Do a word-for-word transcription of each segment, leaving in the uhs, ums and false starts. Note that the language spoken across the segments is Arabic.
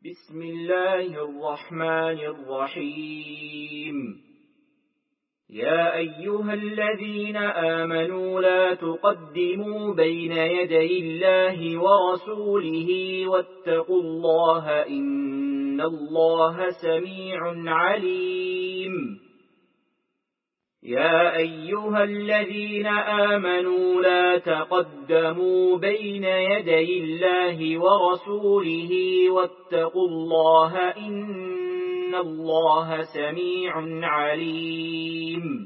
بسم الله الرحمن الرحيم. يا أيها الذين آمنوا لا تقدموا بين يدي الله ورسوله واتقوا الله إن الله سميع عليم. يا أيها الذين آمنوا لا تقدموا بين يدي الله ورسوله واتقوا الله إن الله سميع عليم.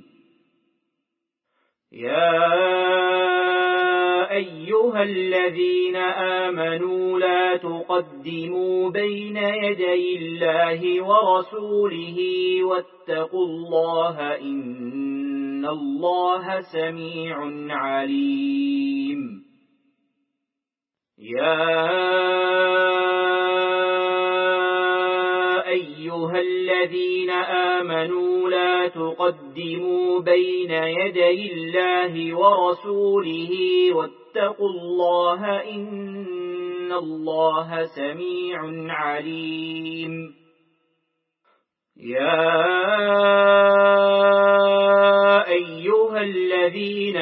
يا أيها الذين آمنوا لا تقدموا بين يدي الله ورسوله واتقوا الله إن الله سميع عليم. يا أيها الذين آمنوا لا تقدموا بين يدي الله ورسوله واتقوا الله إن الله سميع عليم. يا أيها الذين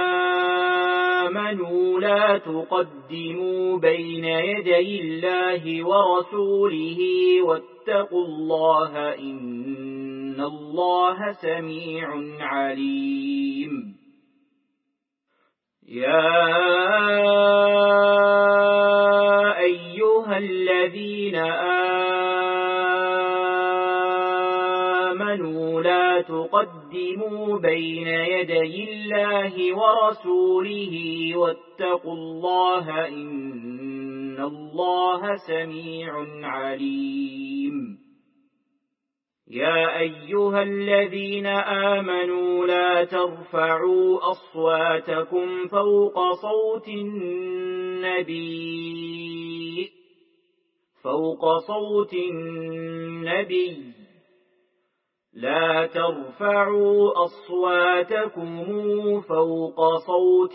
آمنوا لا تقدموا بين يدي الله ورسوله واتقوا الله إن الله سميع عليم. يا أيها الذين آمنوا لا تقدموا بين يدي الله ورسوله واتقوا الله إن الله سميع عليم. يا أيها الذين آمنوا لا ترفعوا أصواتكم فوق صوت النبي فوق صوت النبي لا ترفعوا أصواتكم فوق صوت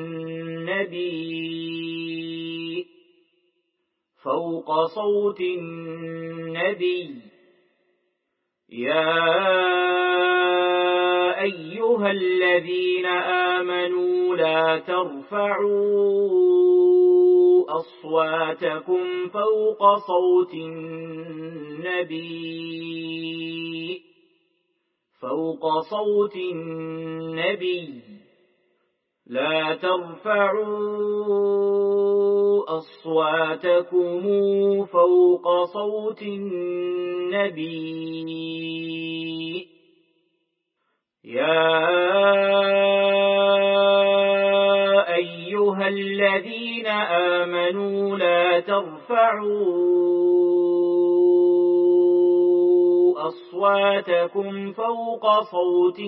النبي فوق صوت النبي. يا أيها الذين آمنوا لا ترفعوا أصواتكم فوق صوت النبي فوق صوت النبي لا ترفعوا أصواتكم فوق صوت النبي. يا أيها الذين آمنوا لا ترفعوا أصواتكم فوق صوت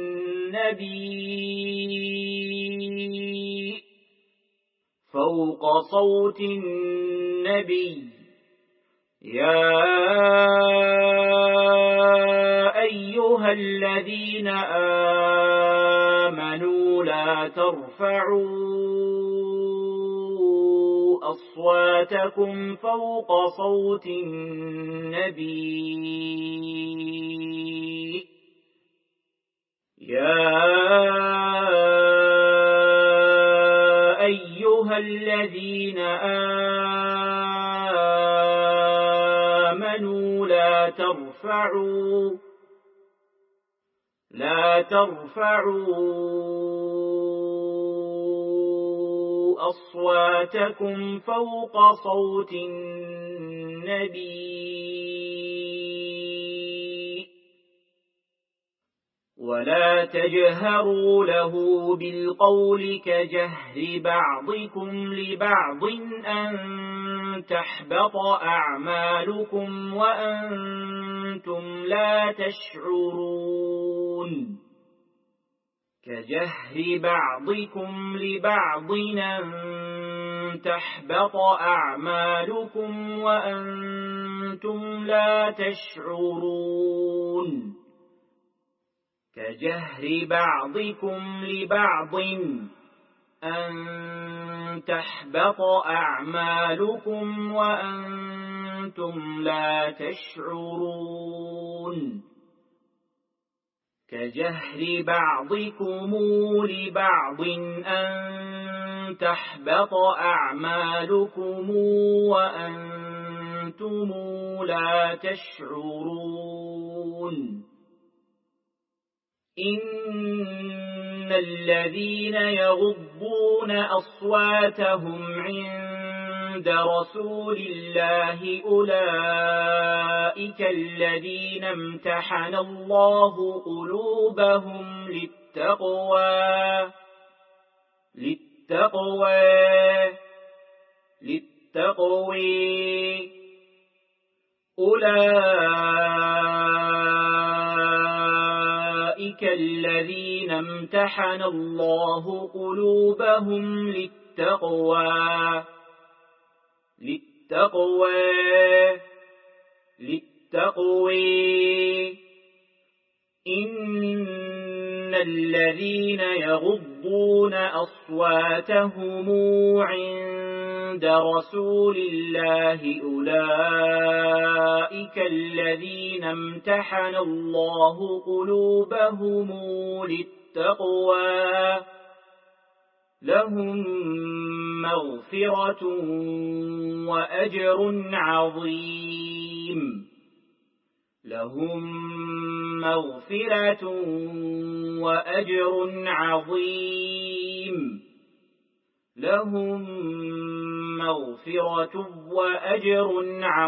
النبي فوق صوت النبي. يا أيها الذين آمنوا لا ترفعوا أصواتكم فوق صوت النبي. يا أيها الذين آمنوا لا ترفعوا لا ترفعوا أصواتكم فوق صوت النبي ولا تجهروا له بالقول كجهر بعضكم لبعض أن تحبط أعمالكم وأنتم لا تشعرون. كجهر بعضكم لبعض أن تحبط أعمالكم وأنتم لا تشعرون. كجهر بعضكم لبعض أن تحبط أعمالكم وأنتم وأنتم لا تشعرون كجهر بعضكم لبعض أن تحبط أعمالكم وأنتم لا تشعرون إن الذين يغضون أصواتهم عند رسول الله أولئك الذين امتحن الله قلوبهم للتقوى للتقوى للتقوى أولئك الذين امتحن الله قلوبهم للتقوى للتقوى للتقوى إن الذين يغضون أصواتهم عند رسول الله أولئك الذين امتحن الله قلوبهم للتقوى لهم مغفرة وأجر عظيم لهم مغفرة وأجر عظيم لهم مغفرة وأجر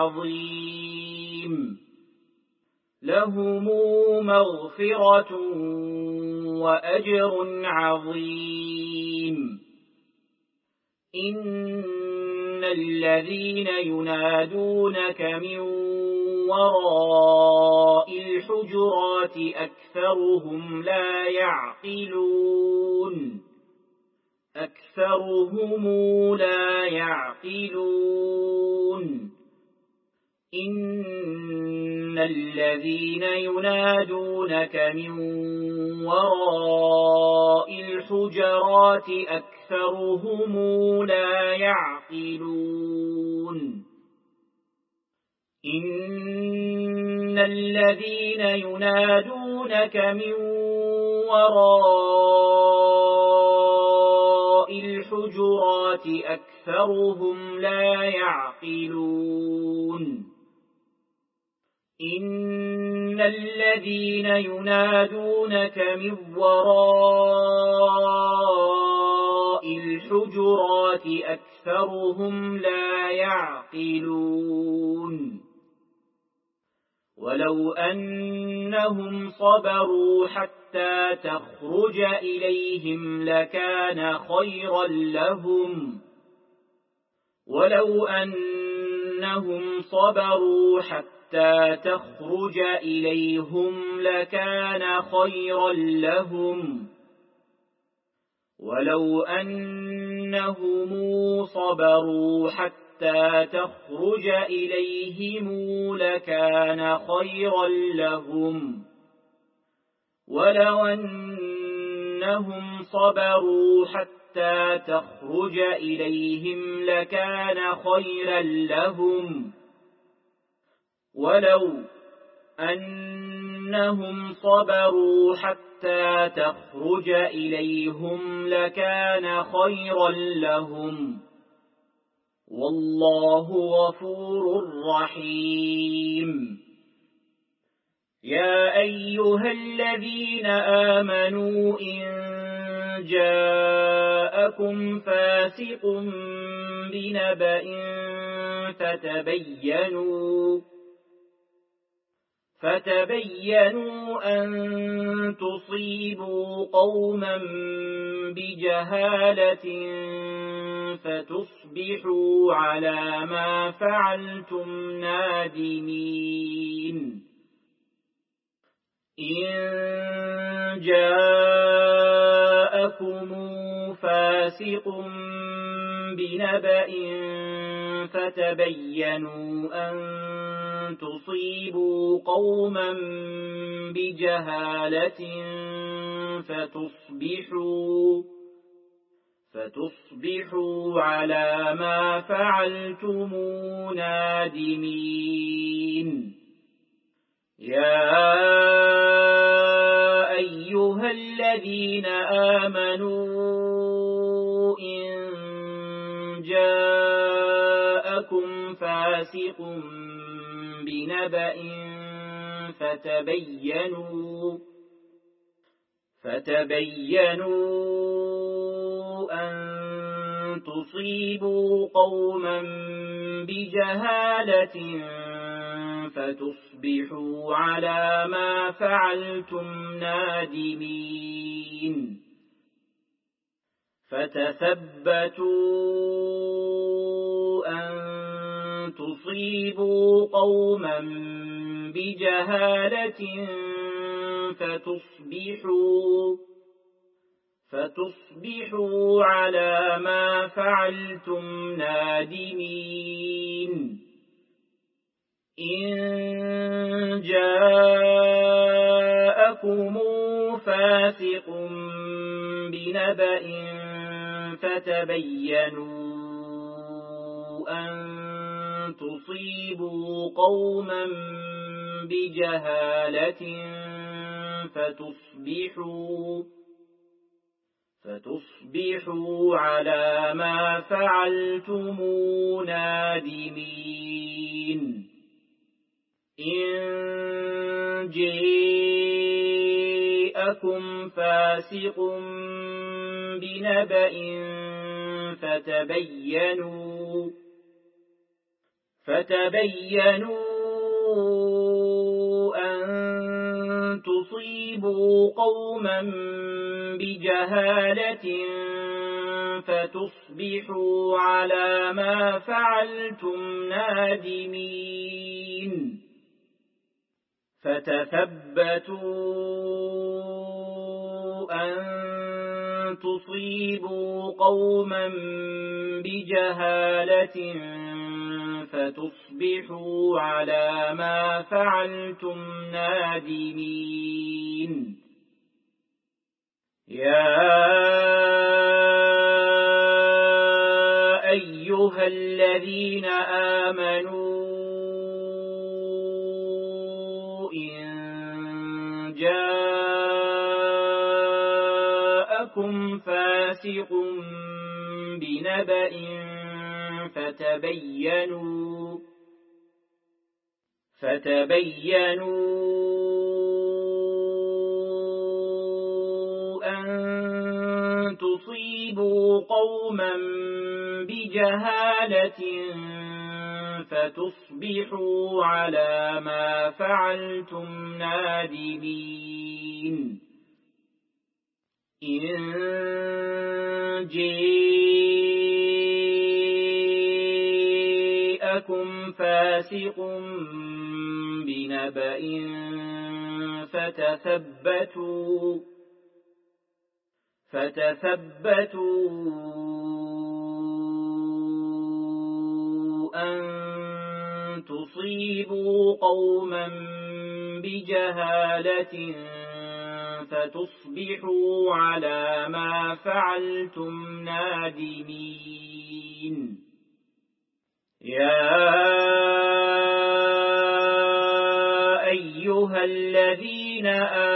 عظيم لهم مغفرة وأجر عظيم إن الذين ينادونك من وراء الحجرات أكثرهم لا يعقلون أكثرهم لا يعقلون إن الذين ينادونك من وراء الحجرات أكثرهم لا يعقلون إن الذين ينادونك من وراء الحجرات أكثرهم لا يعقلون إن الذين ينادونك من وراء الحجرات أكثرهم لا يعقلون ولو أنهم صبروا حتى تخرج إليهم لكان خيرا لهم ولو أنهم صبروا حتى تخرج إليهم لكان خيرا لهم ولو أنهم صبروا حتى حتى تخرج إليهم لكان خيرا لهم ولو أنهم صبروا حتى تخرج إليهم لكان خيرا لهم ولو أنهم صبروا حتى تخرج إليهم لكان خيرا لهم والله غفور رحيم يا أيها الذين آمنوا إن جاءكم فاسق بنبأ فتبينوا فتبينوا أن تصيبوا قوما بجهالة فتصبحوا على ما فعلتم نادمين إن جاءكم فاسق بنبأ فتبينوا أن تصيبوا قوما بجهالة فتصبحوا فتصبحوا على ما فعلتم نادمين. يا أيها الذين آمنوا إن جاءكم فاسق بنبأ فتبينوا فتبينوا أن تصيبوا قوما بجهالة فتصبحوا على ما فعلتم نادمين. فتثبتوا أن تصيبوا قوما بجهالة فتصبحوا فتصبحوا على ما فعلتم نادمين. إن جاءكم فاسق بنبأ فتبينوا أن تصيبوا قوما بجهالة فتصبحوا فتصبحوا على ما فعلتم نادمين. إن جاءكم فاسق بنبأ فتبينوا فتبينوا أن تصيبوا قوما بجهالة فتصبحوا على ما فعلتم نادمين. فتثبتوا أن تصيبوا قوما بجهالة فتصبحوا على ما فعلتم نادمين. يا أيها الذين آمنوا إن جاءكم فاسق بنبأ فتبينوا فتبينوا أن تصيبوا قوما بجهالة فتصبحوا على ما فعلتم نادمين. إن جاءكم فاسق بنبأ فتثبتوا فتثبتوا أن تصيبوا قوما بجهالة فتصبحوا على ما فعلتم نادمين. يا أيها الذين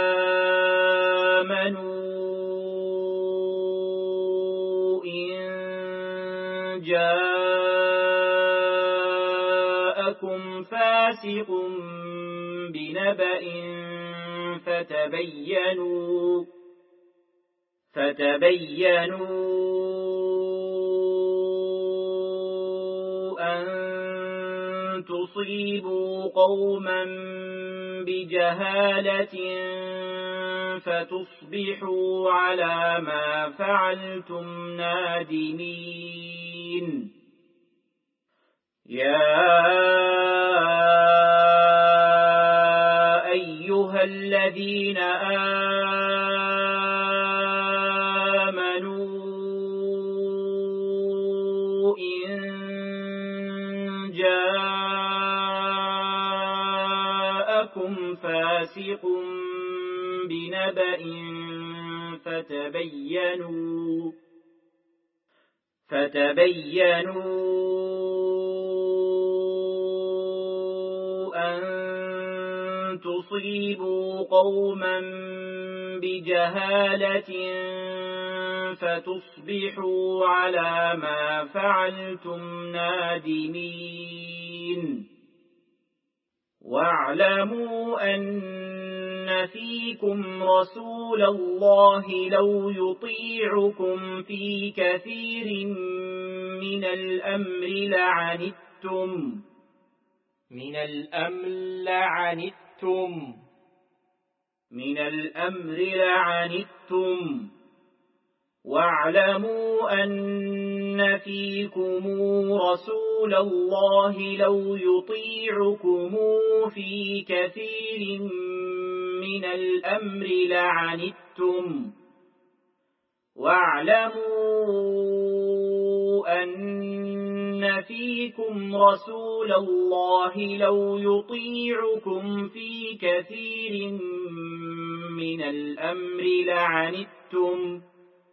آمنوا إن جاءكم فاسق بنبأ فتبينوا فتبينوا أن تصيبوا قوما بجهالة فتصبحوا على ما فعلتم نادمين. يا أيها الذين آمنوا إن جاءكم فاسق بنبأ فتبينوا فتبينوا أن تصيبوا قوما بجهالة فتصبحوا على ما فعلتم نادمين. واعلموا أن فيكم رسول الله لو يطيعكم في كثير من الأمر لعنتم من الأمر لعنتم من الأمر لعنتم واعلموا أن فيكم رسول الله لو يطيعكم في كثير من الأمر لعنتم واعلموا أن فيكم رسول الله لو يطيعكم في كثير من الأمر لعنتم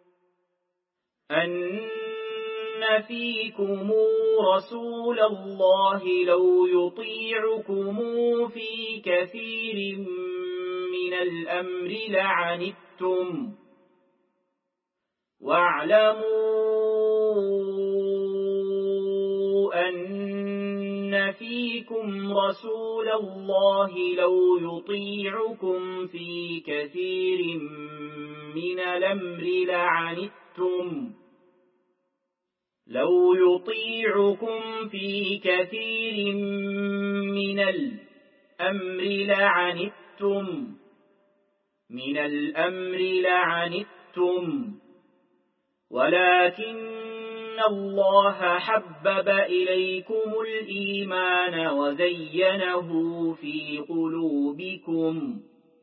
أن فيكم رسول الله لو يطيعكم في كثير من الأمر لعنتم واعلموا أن فيكم رسول الله لو يطيعكم في كثير من الأمر لعنتم لو يطيعكم في كثير من الأمر لعنتم من الأمر لعنتم ولكن الله حبب إليكم الإيمان وزينه في قلوبكم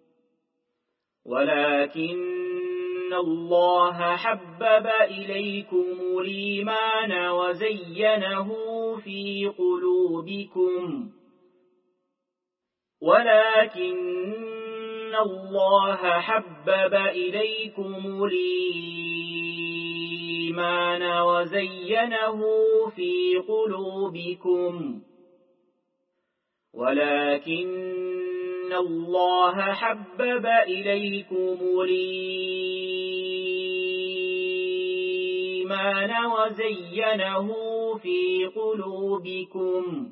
ولكن الله حبب إليكم الإيمان وزينه في قلوبكم ولكن الله حبب إليكم الإيمان وزينه في قلوبكم ولكن الله حبب إليكم الإيمان وزينه في قلوبكم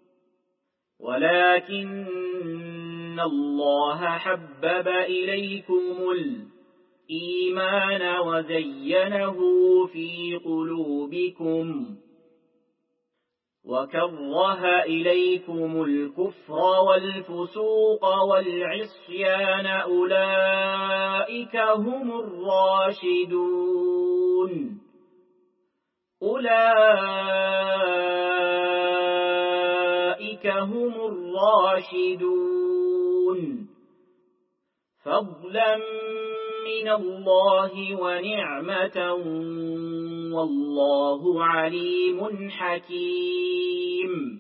ولكن الله حبب إليكم الإيمان وزينه في قلوبكم وكره إليكم الكفر والفسوق والعصيان أولئك هم الراشدون أولئك هم الراشدون فضلا من الله ونعمة والله عليم حكيم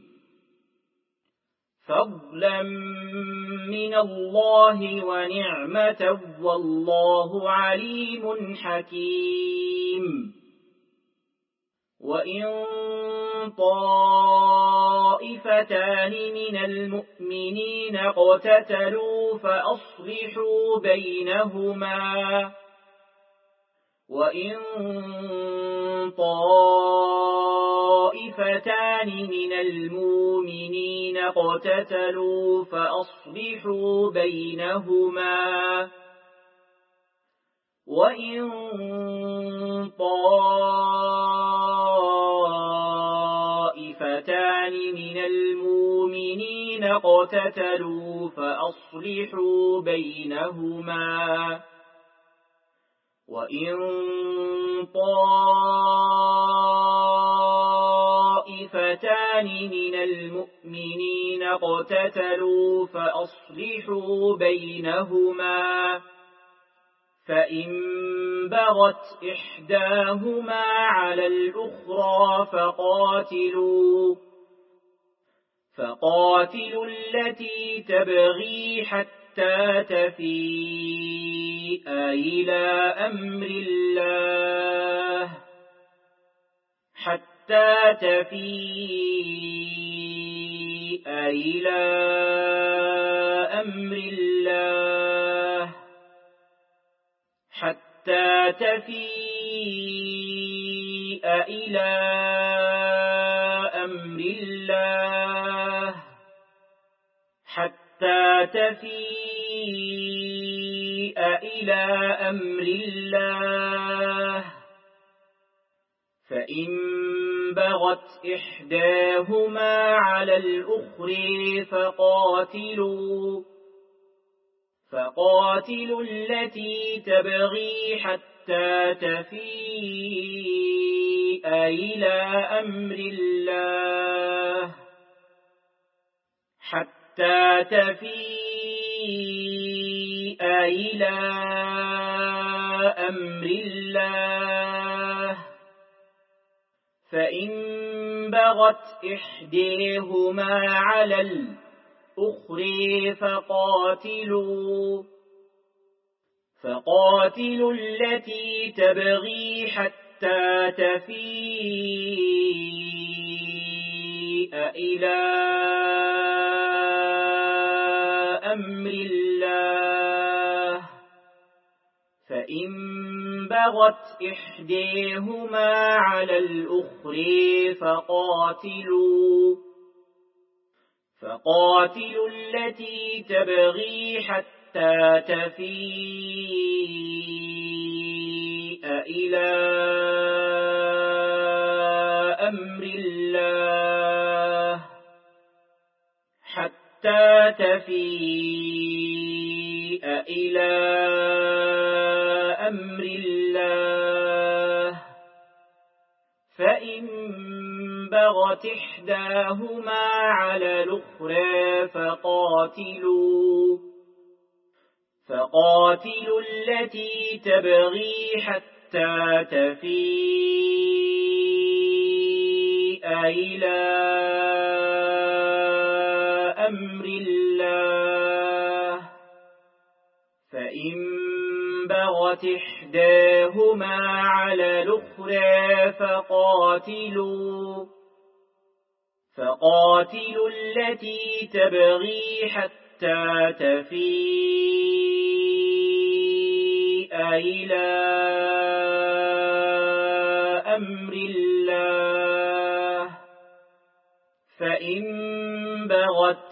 فضلا من الله ونعمة والله عليم حكيم وإن طائفتان من المؤمنين اقتتلوا فأصلحوا بينهما وإن طائفتان من المؤمنين اقتتلوا فأصلحوا بينهما وإن طائفتان من المؤمنين اقتتلوا فأصلحوا بينهما وإن طائفتان من المؤمنين اقتتلوا فأصلحوا بينهما فإن بغت إحداهما على الأخرى فقاتلوا فقاتلوا التي تبغي حتى تفيء إلى أمر الله حتى تفيء إلى أمر الله حتى تفيء إلى أمر الله حتى تفيء إلى أمر الله فإن بغت إحداهما على الأخرى فقاتلوا فقاتلوا التي تبغي حتى تفيء إلى أمر الله حتى تفيء إلى أمر الله فإن بغت إحداهما على الأخرى فقاتلوا فقاتلوا التي تبغي حتى تفيء إلى أمر الله فإن بغت إحداهما على الأخرى فقاتلوا فقاتلوا التي تبغي حتى تفيء إلى أمر الله حتى تفيء إلى أمر الله فإن بغت إحداهما على الأخرى فقاتلوا فقاتلوا التي تبغي حتى تفيء إلى أمر الله فإن بغت إحداهما على الأخرى فقاتلوا فقاتلوا التي تبغي حتى تفيء إلى أمر الله فإن بغت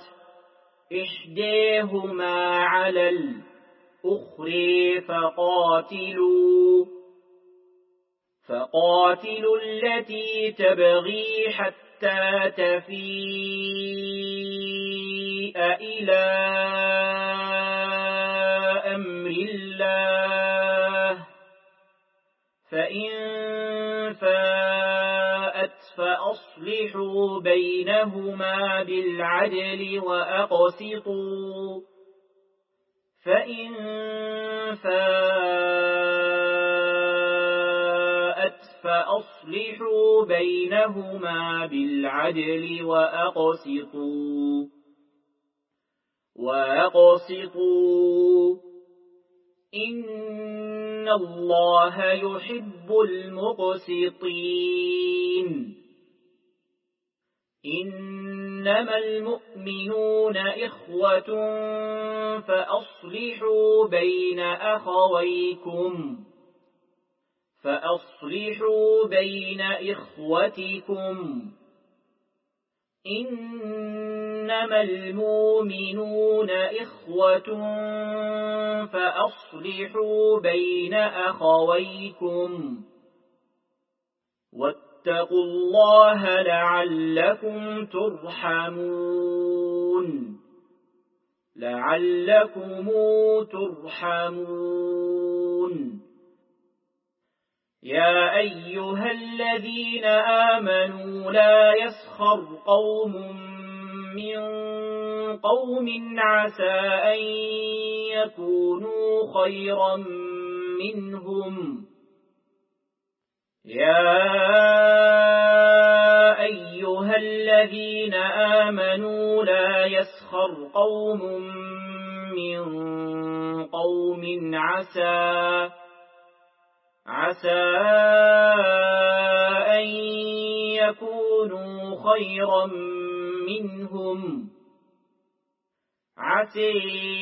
إحداهما على الأخرى فقاتلوا فقاتلوا التي تبغي حتى تفيء إلى أمر الله فإن فاءت فأصلحوا بينهما بالعدل وأقسطوا فإن فاءت فأصلحوا بينهما بالعدل وأقسطوا وأقسطوا إن الله يحب المقسطين إنما المؤمنون إخوة فأصلحوا بين أخويكم فأصلحوا بين إخوتكم إنما المؤمنون إخوة فأصلحوا بين أخويكم واتقوا الله لعلكم ترحمون لعلكم ترحمون يا أيها الذين آمنوا لا يسخر قوم من قوم عسى أن يكونوا خيرا منهم يا أيها الذين آمنوا لا يسخر قوم من قوم عسى عسى أن يكونوا خيرا منهم عسى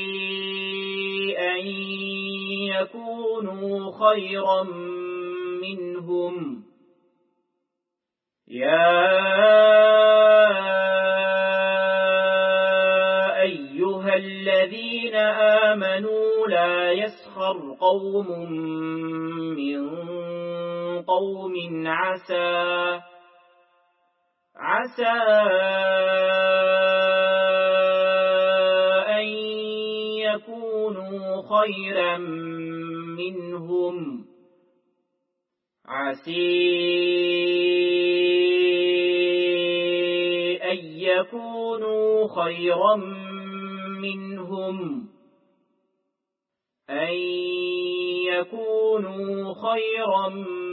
أن يكونوا خيرا منهم يا أيها الذين آمنوا لا يسخر قوم من قوم عسى عسى أن يكونوا خيرا منهم عسى أن يكونوا خيرا منهم أن يكونوا خيرا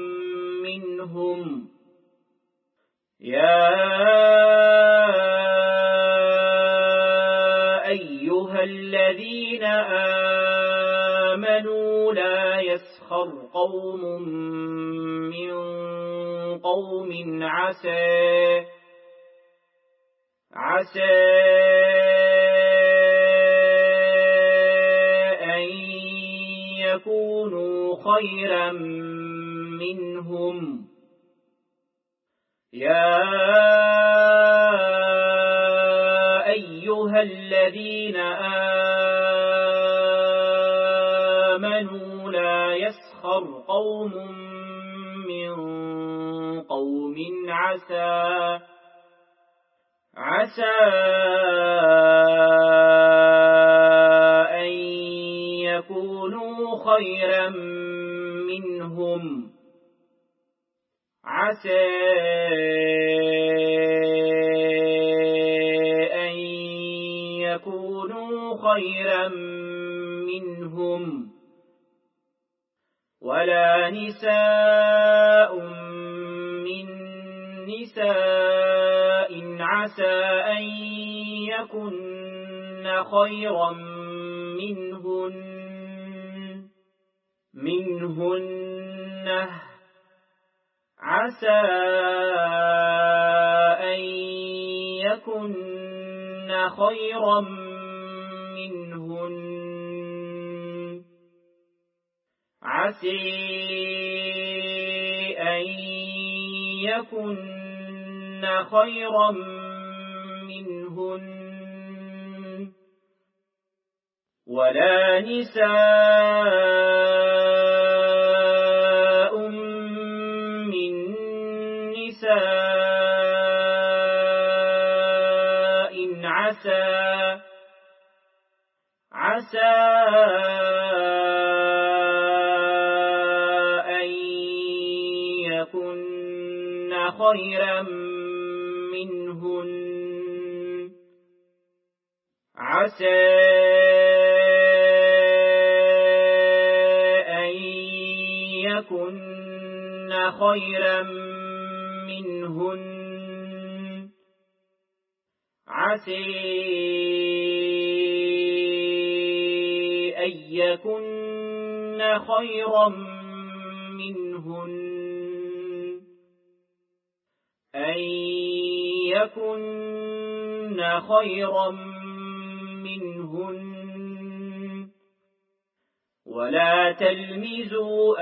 منهم يا أيها الذين آمنوا لا يسخر قوم من قوم عسى عسى أن يكونوا خيرا منهم يا أيها الذين آمنوا لا يسخر قوم من قوم عسى عسى أن يكونوا خيرا منهم عسى أن يكونوا خيرا منهم ولا نساء من نساء عسى أن يكن خيرا منهن منهن عسى أن يكن خيرا منهن عسى أن يكن خيرا منهن ولا نساء من نساء عسى عسى أن يكن خيرا منهن عسى أن يكن خيرا منهن عسى أن يكن خيرا منهن أن يكن خيرا منهن ولا تلمزوا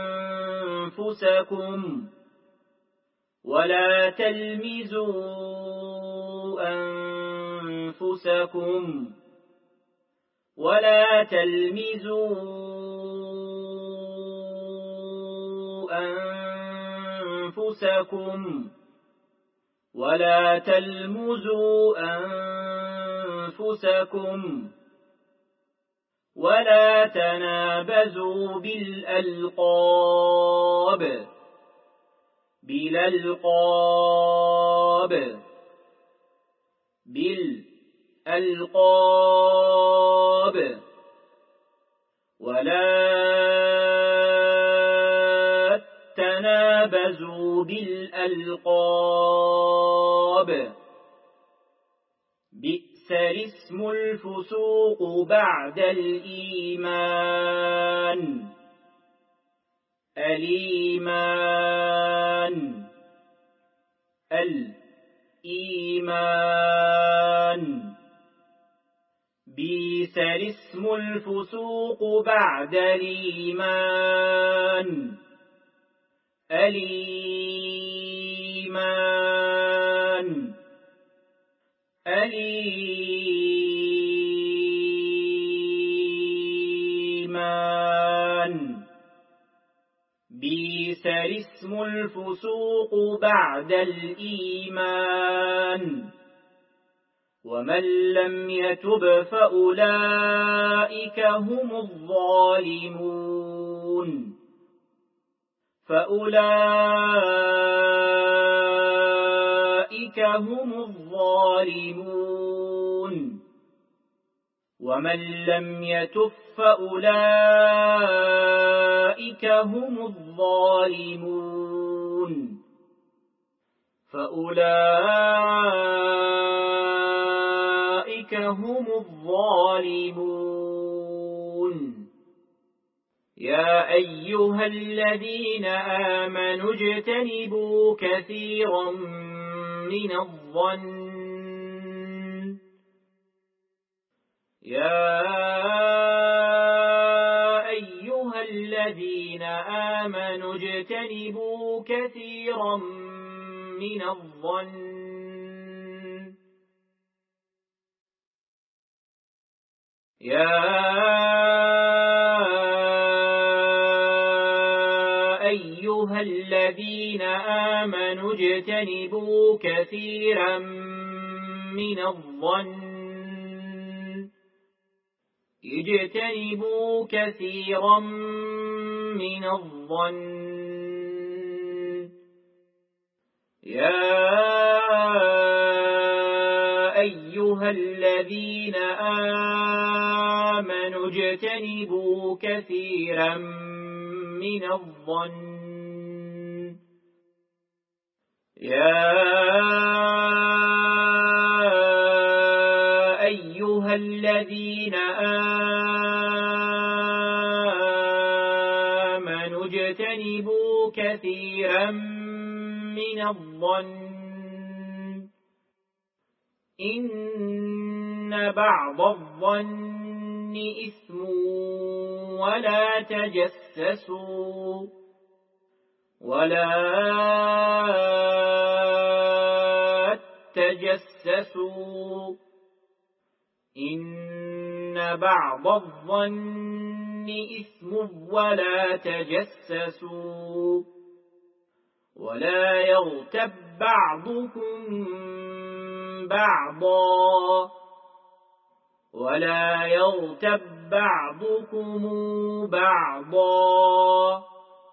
أنفسكم ولا تلمزوا أنفسكم ولا تلمزوا أنفسكم ولا تلمزوا أنفسكم ولا تنابزوا بالألقاب بالألقاب بالألقاب ولا تنابزوا بالألقاب بئس الاسم الفسوق بعد الإيمان الإيمان الإيمان بئس الاسم الفسوق بعد الإيمان الإيمان الإيمان بئس الاسم الفسوق بعد الإيمان ومن لم يتب فأولئك هم الظالمون فأولئك هم الظالمون ومن لم يتب فأولئك هم الظالمون فأولئك هم الظالمون يا أيها الذين آمنوا اجتنبوا كثيرا من الظن يا أيها الذين آمنوا اجتنبوا كثيرا من الظن يا أيها الذين آمنوا اجتنبوا كثيرا من الظن اجتنبوا كثيرا من الظن يا أيها الذين آمنوا اجتنبوا كثيرا من الظن يا أيها الذين آمنوا اجتنبوا كثيرا من الظن إن بعض الظن إثم ولا تجسسوا ولا تجسسوا إن بعض الظن إثم ولا تجسسوا ولا يغتب بعضكم بعضا ولا يغتب بعضكم بعضا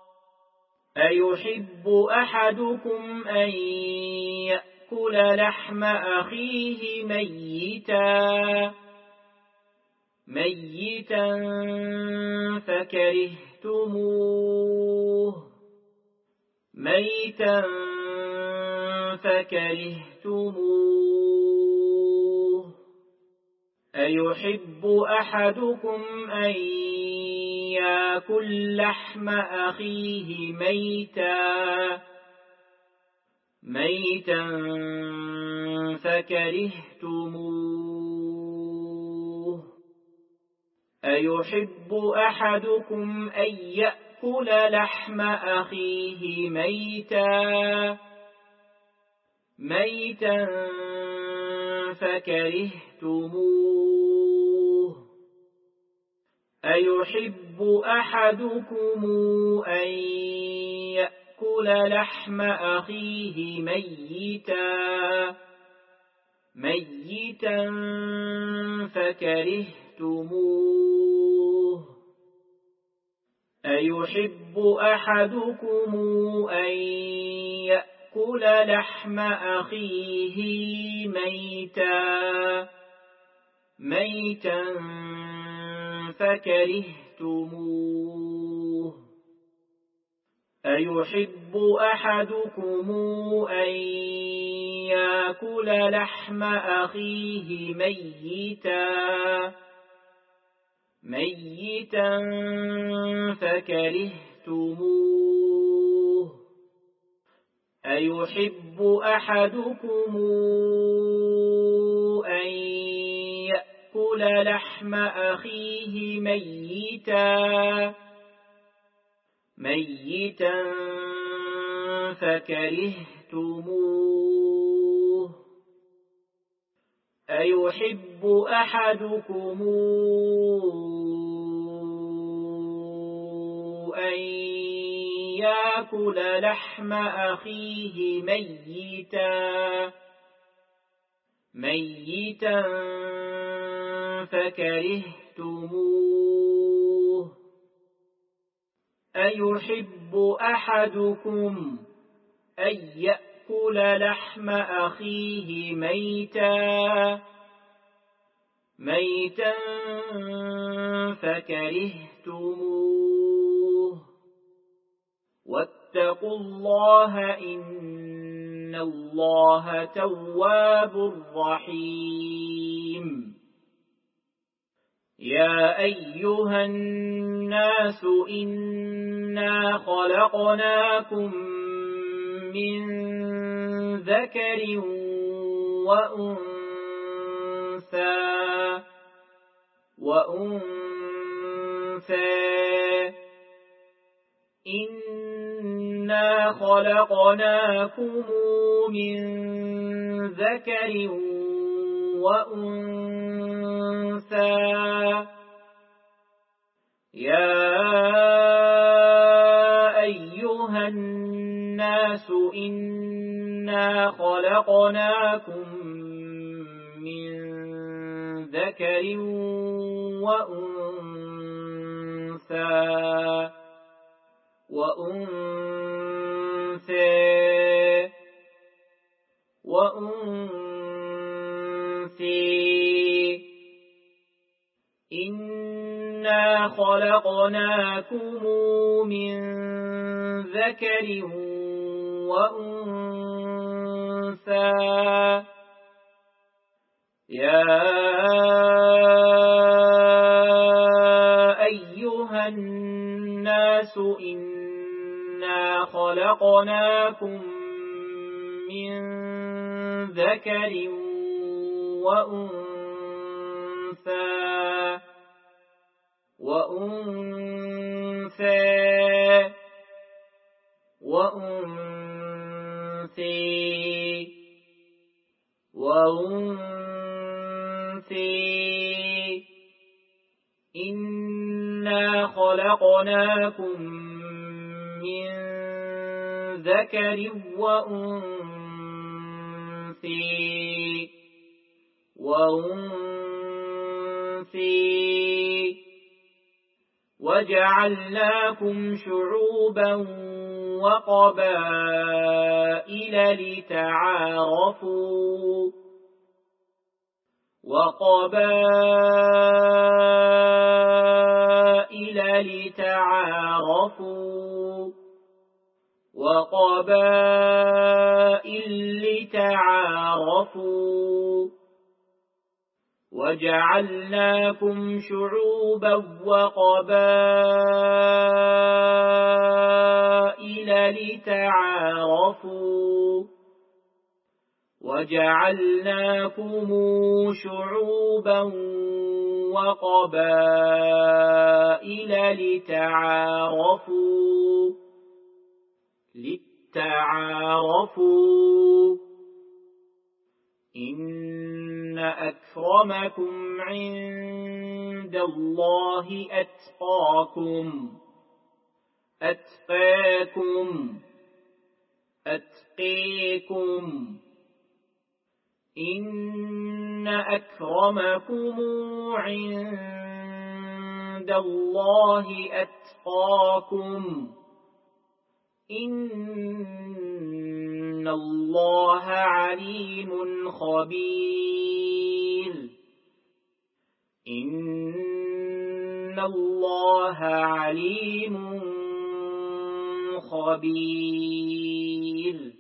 أيحب أحدكم أن يأكل لحم أخيه ميتا ميتا فكرهتموه ميتا فكرهتموه أيحب أحدكم أن يأكل لحم أخيه ميتا ميتا فكرهتموه أيحب أحدكم أن يأكل لحم أخيه ميتا ميتا فكرهتموه أيحب أحدكم أن يأكل لحم أخيه ميتا ميتا فكرهتموه أيحب أحدكم أن يأكل لحم أخيه ميتا ميتا فكرهتموه أيحب أحدكم أن يأكل لحم أخيه ميتا ميتا فكرهتموه فكرهتموه أيحب أحدكم أن يأكل لحم أخيه ميتا ميتا فكرهتموه أيحب أحدكم أن يأكل لحم أخيه ميتا ميتا فكرهتموه أيحب أحدكم أن يأكل لحم أخيه ميتا ميتا فكرهتموه واتقوا الله إن الله تواب رحيم يا أيها الناس إنا خلقناكم من ذكر وأنثى وأنثى إنا خلقناكم من ذكر وأنثى يا أيها الناس إنا خلقناكم من ذكر وأنثى وأنثى وأنثى إنا خلقناكم من ذكر وأنثى يا أيها الناس إنا خلقناكم من ذكر وأنثى وأنثى وأنثى وأنثى إنا خلقناكم من ذكر وأنثى وأنثى وجعلناكم شعوبا وقبائل لتعارفوا وقبائل لتعارفوا وقبائل لتعارفوا وجعلناكم شعوبا وقبائل لتعارفوا وجعلناكم شعوبا وقبائل لتعارفوا للتعارفوا إن أكرمكم عند الله أتقاكم أتقاكم أتقيكم إن أكرمكم عند الله أتقاكم إن الله عليم خبير إن الله عليم خبير